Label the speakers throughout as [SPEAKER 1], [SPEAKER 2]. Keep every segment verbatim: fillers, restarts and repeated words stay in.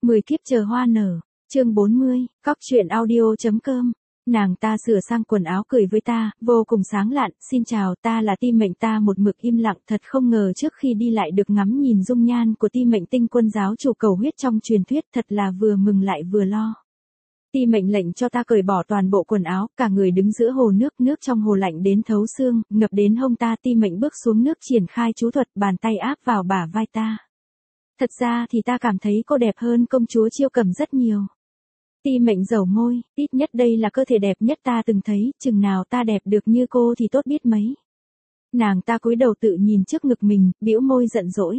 [SPEAKER 1] mười kiếp chờ hoa nở, chương bốn mươi, cóc truyện audio.com. Nàng ta sửa sang quần áo cười với ta, vô cùng sáng lạn, xin chào, ta là Ti Mệnh. Ta một mực im lặng, thật không ngờ trước khi đi lại được ngắm nhìn dung nhan của Ti Mệnh, tinh quân giáo chủ cầu huyết trong truyền thuyết, thật là vừa mừng lại vừa lo. Ti Mệnh lệnh cho ta cởi bỏ toàn bộ quần áo, cả người đứng giữa hồ nước, nước trong hồ lạnh đến thấu xương, ngập đến hông ta. Ti Mệnh bước xuống nước triển khai chú thuật, bàn tay áp vào bả vai ta. Thật ra thì ta cảm thấy cô đẹp hơn công chúa Chiêu Cầm rất nhiều. Ti Mệnh dẩu môi, ít nhất đây là cơ thể đẹp nhất ta từng thấy, chừng nào ta đẹp được như cô thì tốt biết mấy. Nàng ta cúi đầu tự nhìn trước ngực mình, bĩu môi giận dỗi.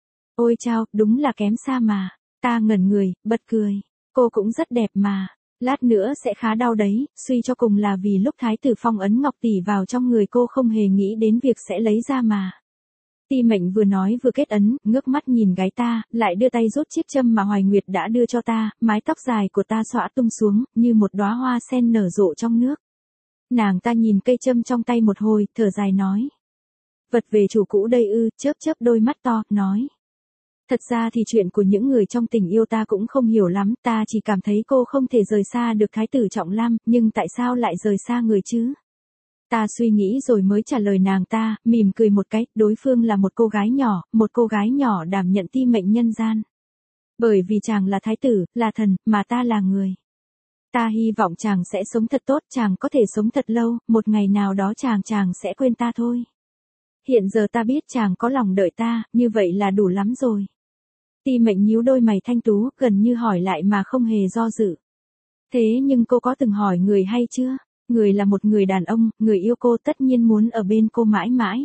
[SPEAKER 1] Ôi chao, đúng là kém xa mà. Ta ngẩn người, bật cười. Cô cũng rất đẹp mà. Lát nữa sẽ khá đau đấy, suy cho cùng là vì lúc Thái tử phong ấn ngọc tỷ vào trong người cô không hề nghĩ đến việc sẽ lấy ra mà. Ti Mệnh vừa nói vừa kết ấn, ngước mắt nhìn gái ta, lại đưa tay rút chiếc châm mà Hoài Nguyệt đã đưa cho ta, mái tóc dài của ta xõa tung xuống, như một đóa hoa sen nở rộ trong nước. Nàng ta nhìn cây châm trong tay một hồi, thở dài nói. Vật về chủ cũ đây ư, chớp chớp đôi mắt to, nói. Thật ra thì chuyện của những người trong tình yêu ta cũng không hiểu lắm, ta chỉ cảm thấy cô không thể rời xa được Thái tử Trọng Lam, nhưng tại sao lại rời xa người chứ? Ta suy nghĩ rồi mới trả lời nàng ta, mỉm cười một cái, đối phương là một cô gái nhỏ, một cô gái nhỏ đảm nhận Ti Mệnh nhân gian. Bởi vì chàng là thái tử, là thần, mà ta là người. Ta hy vọng chàng sẽ sống thật tốt, chàng có thể sống thật lâu, một ngày nào đó chàng chàng sẽ quên ta thôi. Hiện giờ ta biết chàng có lòng đợi ta, như vậy là đủ lắm rồi. Ti Mệnh nhíu đôi mày thanh tú, gần như hỏi lại mà không hề do dự. Thế nhưng cô có từng hỏi người hay chưa? Người là một người đàn ông, người yêu cô tất nhiên muốn ở bên cô mãi mãi.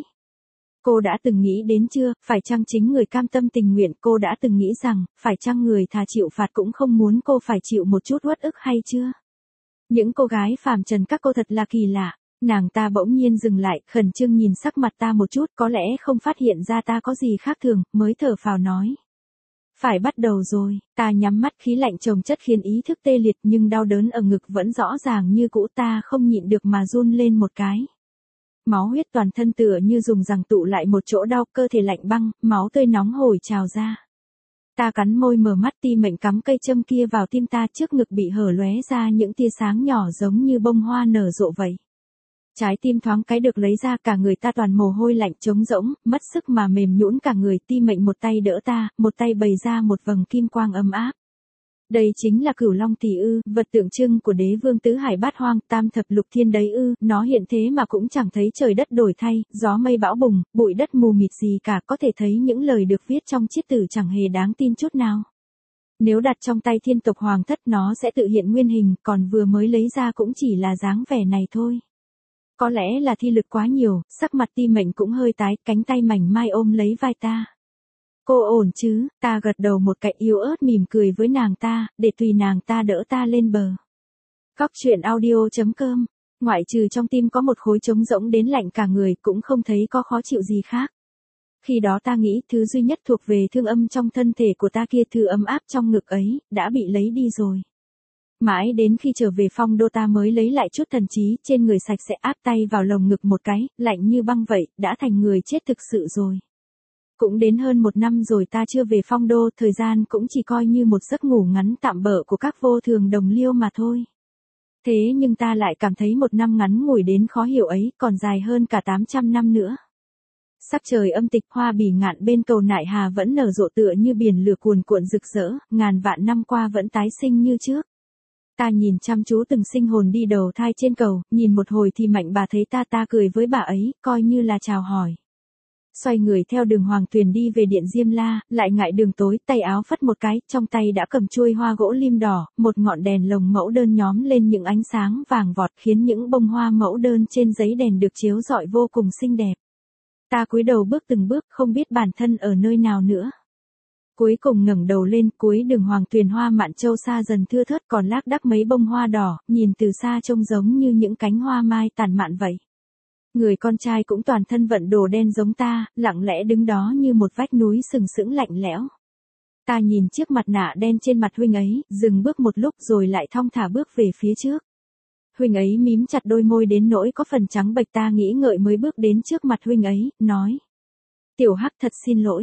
[SPEAKER 1] Cô đã từng nghĩ đến chưa, phải chăng chính người cam tâm tình nguyện, cô đã từng nghĩ rằng, phải chăng người thà chịu phạt cũng không muốn cô phải chịu một chút uất ức hay chưa? Những cô gái phàm trần các cô thật là kỳ lạ. Nàng ta bỗng nhiên dừng lại, khẩn trương nhìn sắc mặt ta một chút, có lẽ không phát hiện ra ta có gì khác thường, mới thở phào nói. Phải bắt đầu rồi, ta nhắm mắt, khí lạnh chồng chất khiến ý thức tê liệt, nhưng đau đớn ở ngực vẫn rõ ràng như cũ, ta không nhịn được mà run lên một cái. Máu huyết toàn thân tựa như dùng rằng tụ lại một chỗ đau, cơ thể lạnh băng, máu tươi nóng hổi trào ra. Ta cắn môi mở mắt. Ti Mệnh cắm cây châm kia vào tim ta, trước ngực bị hở lóe ra những tia sáng nhỏ giống như bông hoa nở rộ vậy. Trái tim thoáng cái được lấy ra, cả người ta toàn mồ hôi lạnh trống rỗng, mất sức mà mềm nhũn cả người. Ti Mệnh một tay đỡ ta, một tay bày ra một vầng kim quang ấm áp. Đây chính là Cửu Long tỷ ư, vật tượng trưng của đế vương tứ hải bát hoang, tam thập lục thiên đấy ư, nó hiện thế mà cũng chẳng thấy trời đất đổi thay, gió mây bão bùng, bụi đất mù mịt gì cả, có thể thấy những lời được viết trong chiết tử chẳng hề đáng tin chút nào. Nếu đặt trong tay thiên tộc hoàng thất nó sẽ tự hiện nguyên hình, còn vừa mới lấy ra cũng chỉ là dáng vẻ này thôi. Có lẽ là thi lực quá nhiều, sắc mặt Ti Mệnh cũng hơi tái, cánh tay mảnh mai ôm lấy vai ta. Cô ổn chứ? Ta gật đầu một cái, yếu ớt mỉm cười với nàng ta, để tùy nàng ta đỡ ta lên bờ. Cóc truyện audio.com. Ngoại trừ trong tim có một khối trống rỗng đến lạnh cả người, cũng không thấy có khó chịu gì khác. Khi đó ta nghĩ thứ duy nhất thuộc về thương âm trong thân thể của ta kia, thứ ấm áp trong ngực ấy, đã bị lấy đi rồi. Mãi đến khi trở về Phong Đô ta mới lấy lại chút thần trí, trên người sạch sẽ, áp tay vào lồng ngực một cái, lạnh như băng vậy, đã thành người chết thực sự rồi. Cũng đến hơn một năm rồi ta chưa về Phong Đô, thời gian cũng chỉ coi như một giấc ngủ ngắn tạm bợ của các vô thường đồng liêu mà thôi. Thế nhưng ta lại cảm thấy một năm ngắn ngủi đến khó hiểu ấy, còn dài hơn cả tám trăm năm nữa. Sắc trời âm tịch, hoa bỉ ngạn bên cầu Nại Hà vẫn nở rộ tựa như biển lửa cuồn cuộn rực rỡ, ngàn vạn năm qua vẫn tái sinh như trước. Ta nhìn chăm chú từng sinh hồn đi đầu thai trên cầu, nhìn một hồi thì Mạnh bà thấy ta, ta cười với bà ấy, coi như là chào hỏi. Xoay người theo đường Hoàng Tuyền đi về điện Diêm La, lại ngại đường tối, tay áo phất một cái, trong tay đã cầm chuôi hoa gỗ lim đỏ, một ngọn đèn lồng mẫu đơn nhóm lên những ánh sáng vàng vọt, khiến những bông hoa mẫu đơn trên giấy đèn được chiếu rọi vô cùng xinh đẹp. Ta cúi đầu bước từng bước, không biết bản thân ở nơi nào nữa. Cuối cùng ngẩng đầu lên, cuối đường Hoàng Tuyền hoa mạn châu xa dần thưa thớt, còn lác đác mấy bông hoa đỏ, nhìn từ xa trông giống như những cánh hoa mai tàn mạn vậy. Người con trai cũng toàn thân vận đồ đen giống ta, lặng lẽ đứng đó như một vách núi sừng sững lạnh lẽo. Ta nhìn chiếc mặt nạ đen trên mặt huynh ấy, dừng bước một lúc rồi lại thong thả bước về phía trước. Huynh ấy mím chặt đôi môi đến nỗi có phần trắng bệch, ta nghĩ ngợi mới bước đến trước mặt huynh ấy, nói. Tiểu Hắc thật xin lỗi.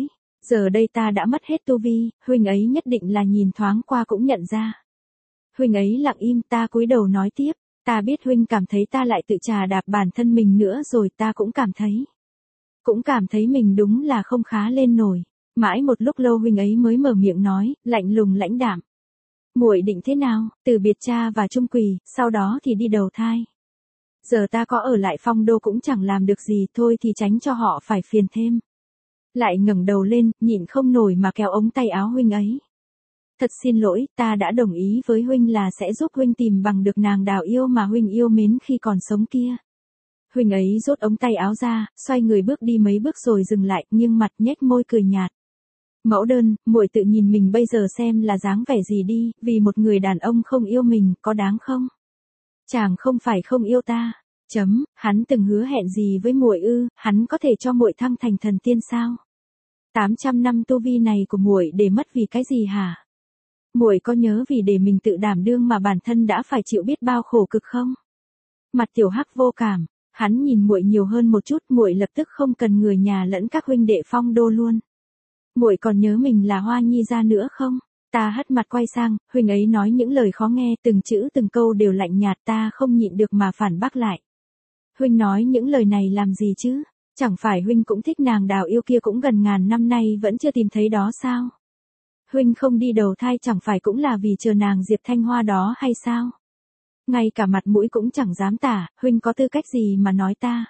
[SPEAKER 1] Giờ đây ta đã mất hết tu vi, huynh ấy nhất định là nhìn thoáng qua cũng nhận ra. Huynh ấy lặng im, ta cúi đầu nói tiếp, ta biết huynh cảm thấy ta lại tự trà đạp bản thân mình nữa rồi, ta cũng cảm thấy. Cũng cảm thấy mình đúng là không khá lên nổi. Mãi một lúc lâu huynh ấy mới mở miệng nói, lạnh lùng lãnh đạm. Muội định thế nào, từ biệt cha và Trung Quỳ, sau đó thì đi đầu thai. Giờ ta có ở lại Phong Đô cũng chẳng làm được gì, thôi thì tránh cho họ phải phiền thêm. Lại ngẩng đầu lên, nhịn không nổi mà kéo ống tay áo huynh ấy. Thật xin lỗi, ta đã đồng ý với huynh là sẽ giúp huynh tìm bằng được nàng Đào Yêu mà huynh yêu mến khi còn sống kia. Huynh ấy rút ống tay áo ra, xoay người bước đi mấy bước rồi dừng lại, nghiêng mặt nhếch môi cười nhạt. Mẫu đơn, muội tự nhìn mình bây giờ xem là dáng vẻ gì đi, vì một người đàn ông không yêu mình, có đáng không? Chàng không phải không yêu ta. Chấm, hắn từng hứa hẹn gì với muội ư, hắn có thể cho muội thăng thành thần tiên sao? tám trăm năm tu vi này của muội để mất vì cái gì hả? Muội có nhớ vì để mình tự đảm đương mà bản thân đã phải chịu biết bao khổ cực không? Mặt Tiểu Hắc vô cảm, hắn nhìn muội nhiều hơn một chút, muội lập tức không cần người nhà lẫn các huynh đệ Phong Đô luôn. Muội còn nhớ mình là Hoa Nhi gia nữa không? Ta hất mặt quay sang, huynh ấy nói những lời khó nghe, từng chữ từng câu đều lạnh nhạt, ta không nhịn được mà phản bác lại. Huynh nói những lời này làm gì chứ? Chẳng phải huynh cũng thích nàng Đào Yêu kia cũng gần ngàn năm nay vẫn chưa tìm thấy đó sao? Huynh không đi đầu thai chẳng phải cũng là vì chờ nàng Diệp Thanh Hoa đó hay sao? Ngay cả mặt mũi cũng chẳng dám tả, huynh có tư cách gì mà nói ta?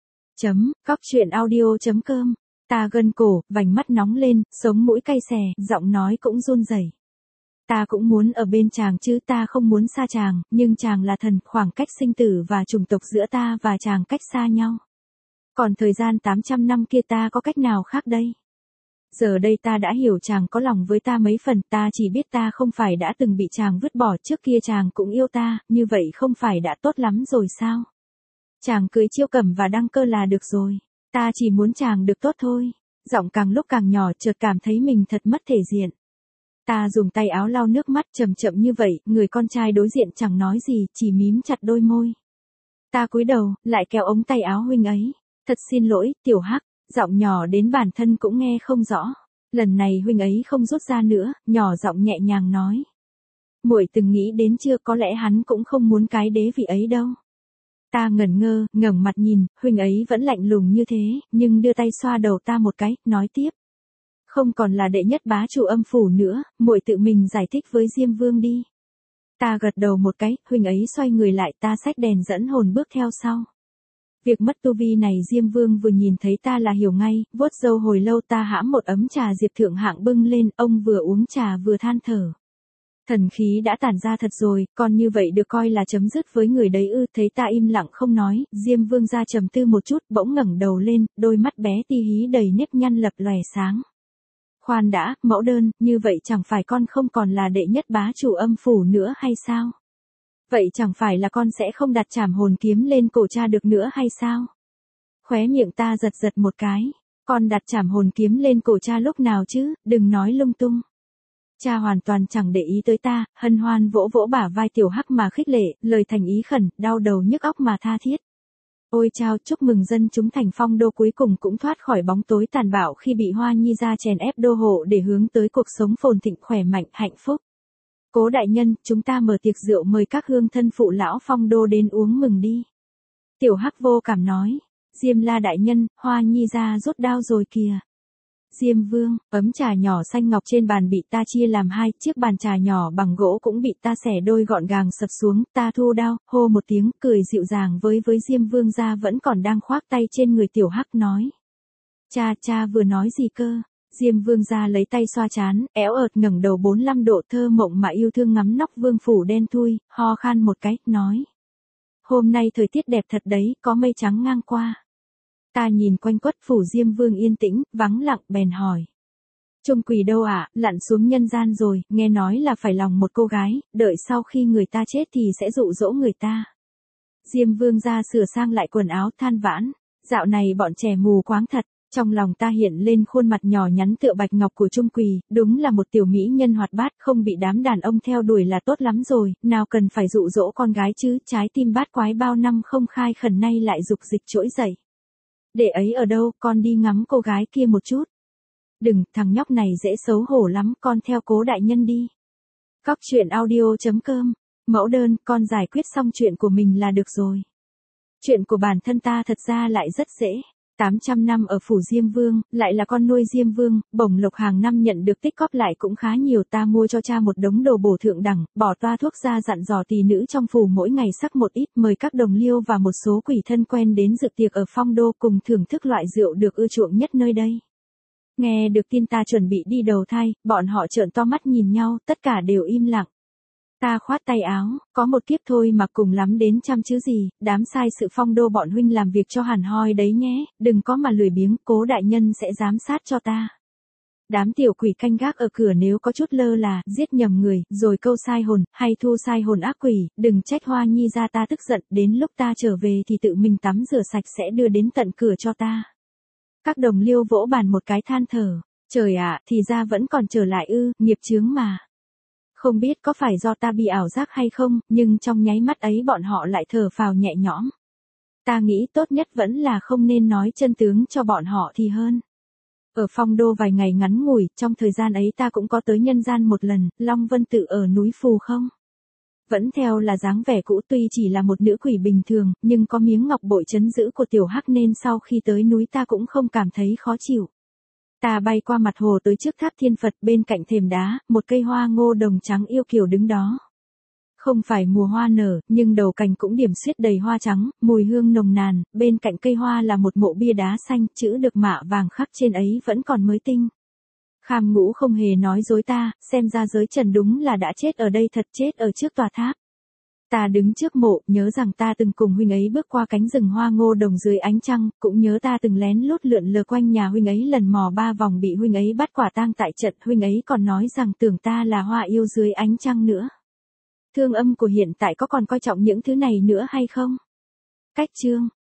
[SPEAKER 1] Chấm, cóc truyện audio chấm com. Ta gân cổ, vành mắt nóng lên, sống mũi cay xè, giọng nói cũng run rẩy. Ta cũng muốn ở bên chàng chứ, ta không muốn xa chàng, nhưng chàng là thần, khoảng cách sinh tử và chủng tộc giữa ta và chàng cách xa nhau. Còn thời gian tám trăm năm kia ta có cách nào khác đây? Giờ đây ta đã hiểu chàng có lòng với ta mấy phần, ta chỉ biết ta không phải đã từng bị chàng vứt bỏ, trước kia chàng cũng yêu ta, như vậy không phải đã tốt lắm rồi sao? Chàng cưới Chiêu Cẩm và Đăng Cơ là được rồi, ta chỉ muốn chàng được tốt thôi. Giọng càng lúc càng nhỏ, chợt cảm thấy mình thật mất thể diện. Ta dùng tay áo lau nước mắt, chậm chậm như vậy, người con trai đối diện chẳng nói gì, chỉ mím chặt đôi môi. Ta cúi đầu, lại kéo ống tay áo huynh ấy. Thật xin lỗi, Tiểu Hắc, giọng nhỏ đến bản thân cũng nghe không rõ. Lần này huynh ấy không rút ra nữa, nhỏ giọng nhẹ nhàng nói. Muội từng nghĩ đến chưa, có lẽ hắn cũng không muốn cái đế vị ấy đâu. Ta ngẩn ngơ, ngẩng mặt nhìn, huynh ấy vẫn lạnh lùng như thế, nhưng đưa tay xoa đầu ta một cái, nói tiếp. Không còn là đệ nhất bá chủ Âm Phủ nữa, muội tự mình giải thích với Diêm Vương đi. Ta gật đầu một cái, huynh ấy xoay người lại, ta xách đèn dẫn hồn bước theo sau. Việc mất tu vi này Diêm Vương vừa nhìn thấy ta là hiểu ngay, vuốt râu hồi lâu ta hãm một ấm trà diệp thượng hạng bưng lên, ông vừa uống trà vừa than thở. Thần khí đã tản ra thật rồi, còn như vậy được coi là chấm dứt với người đấy ư? Thấy ta im lặng không nói, Diêm Vương ra trầm tư một chút, bỗng ngẩng đầu lên, đôi mắt bé tí hí đầy nếp nhăn lập lòe sáng. Khoan đã, mẫu đơn, như vậy chẳng phải con không còn là đệ nhất bá chủ Âm Phủ nữa hay sao? Vậy chẳng phải là con sẽ không đặt trảm hồn kiếm lên cổ cha được nữa hay sao? Khóe miệng ta giật giật một cái, con đặt trảm hồn kiếm lên cổ cha lúc nào chứ, đừng nói lung tung. Cha hoàn toàn chẳng để ý tới ta, hân hoan vỗ vỗ bả vai Tiểu Hắc mà khích lệ, lời thành ý khẩn, đau đầu nhức óc mà tha thiết. Ôi chao, chúc mừng dân chúng thành Phong Đô cuối cùng cũng thoát khỏi bóng tối tàn bạo khi bị Hoa Nhi gia chèn ép đô hộ để hướng tới cuộc sống phồn thịnh khỏe mạnh, hạnh phúc. Cố đại nhân, chúng ta mở tiệc rượu mời các hương thân phụ lão Phong Đô đến uống mừng đi. Tiểu Hắc vô cảm nói, Diêm La đại nhân, Hoa Nhi gia rút đao rồi kìa. Diêm Vương, ấm trà nhỏ xanh ngọc trên bàn bị ta chia làm hai, chiếc bàn trà nhỏ bằng gỗ cũng bị ta xẻ đôi gọn gàng sập xuống, ta thu đao, hô một tiếng, cười dịu dàng với với Diêm Vương gia vẫn còn đang khoác tay trên người Tiểu Hắc nói. Cha, cha vừa nói gì cơ? Diêm Vương gia lấy tay xoa trán, éo ợt ngẩng đầu bốn mươi lăm độ thơ mộng mà yêu thương ngắm nóc vương phủ đen thui, ho khan một cái, nói. Hôm nay thời tiết đẹp thật đấy, có mây trắng ngang qua. Ta nhìn quanh quất phủ Diêm Vương yên tĩnh, vắng lặng, bèn hỏi. Trung Quỳ đâu ạ, à? Lặn xuống nhân gian rồi, nghe nói là phải lòng một cô gái, đợi sau khi người ta chết thì sẽ dụ dỗ người ta. Diêm Vương gia sửa sang lại quần áo than vãn, dạo này bọn trẻ mù quáng thật. Trong lòng ta hiện lên khuôn mặt nhỏ nhắn tựa bạch ngọc của Trung Quỳ, đúng là một tiểu mỹ nhân hoạt bát, không bị đám đàn ông theo đuổi là tốt lắm rồi, nào cần phải dụ dỗ con gái chứ, trái tim bát quái bao năm không khai khẩn nay lại dục dịch trỗi dậy. Để ấy ở đâu, con đi ngắm cô gái kia một chút. Đừng, thằng nhóc này dễ xấu hổ lắm, con theo Cố đại nhân đi. Cóc truyện audio.com. Mẫu đơn, con giải quyết xong chuyện của mình là được rồi. Chuyện của bản thân ta thật ra lại rất dễ. tám trăm năm ở phủ Diêm Vương, lại là con nuôi Diêm Vương, bổng lộc hàng năm nhận được tích cóp lại cũng khá nhiều. Ta mua cho cha một đống đồ bổ thượng đẳng, bỏ toa thuốc ra dặn dò tỳ nữ trong phủ mỗi ngày sắc một ít, mời các đồng liêu và một số quỷ thân quen đến dự tiệc ở Phong Đô cùng thưởng thức loại rượu được ưa chuộng nhất nơi đây. Nghe được tin ta chuẩn bị đi đầu thai, bọn họ trợn to mắt nhìn nhau, tất cả đều im lặng. Ta khoát tay áo, có một kiếp thôi mà cùng lắm đến trăm chứ gì, đám sai sự Phong Đô bọn huynh làm việc cho hẳn hoi đấy nhé, đừng có mà lười biếng, Cố đại nhân sẽ giám sát cho ta. Đám tiểu quỷ canh gác ở cửa nếu có chút lơ là, giết nhầm người, rồi câu sai hồn, hay thu sai hồn ác quỷ, đừng trách Hoa Nhi ra ta tức giận, đến lúc ta trở về thì tự mình tắm rửa sạch sẽ đưa đến tận cửa cho ta. Các đồng liêu vỗ bàn một cái than thở, trời ạ, thì ra vẫn còn trở lại ư, nghiệp chướng mà. Không biết có phải do ta bị ảo giác hay không, nhưng trong nháy mắt ấy bọn họ lại thở phào nhẹ nhõm. Ta nghĩ tốt nhất vẫn là không nên nói chân tướng cho bọn họ thì hơn. Ở Phong Đô vài ngày ngắn ngủi, trong thời gian ấy ta cũng có tới nhân gian một lần, Long Vân Tự ở núi Phù không? Vẫn theo là dáng vẻ cũ, tuy chỉ là một nữ quỷ bình thường, nhưng có miếng ngọc bội trấn giữ của tiểu hắc nên sau khi tới núi ta cũng không cảm thấy khó chịu. Ta bay qua mặt hồ tới trước tháp Thiên Phật, bên cạnh thềm đá, một cây hoa ngô đồng trắng yêu kiều đứng đó. Không phải mùa hoa nở, nhưng đầu cành cũng điểm xuyết đầy hoa trắng, mùi hương nồng nàn, bên cạnh cây hoa là một mộ bia đá xanh, chữ được mạ vàng khắc trên ấy vẫn còn mới tinh. Kham Ngũ không hề nói dối ta, xem ra giới trần đúng là đã chết ở đây thật, chết ở trước tòa tháp. Ta đứng trước mộ, nhớ rằng ta từng cùng huynh ấy bước qua cánh rừng hoa ngô đồng dưới ánh trăng, cũng nhớ ta từng lén lút lượn lờ quanh nhà huynh ấy lần mò ba vòng bị huynh ấy bắt quả tang tại trận, huynh ấy còn nói rằng tưởng ta là hoa yêu dưới ánh trăng nữa. Thương âm của hiện tại có còn coi trọng những thứ này nữa hay không? Cách chương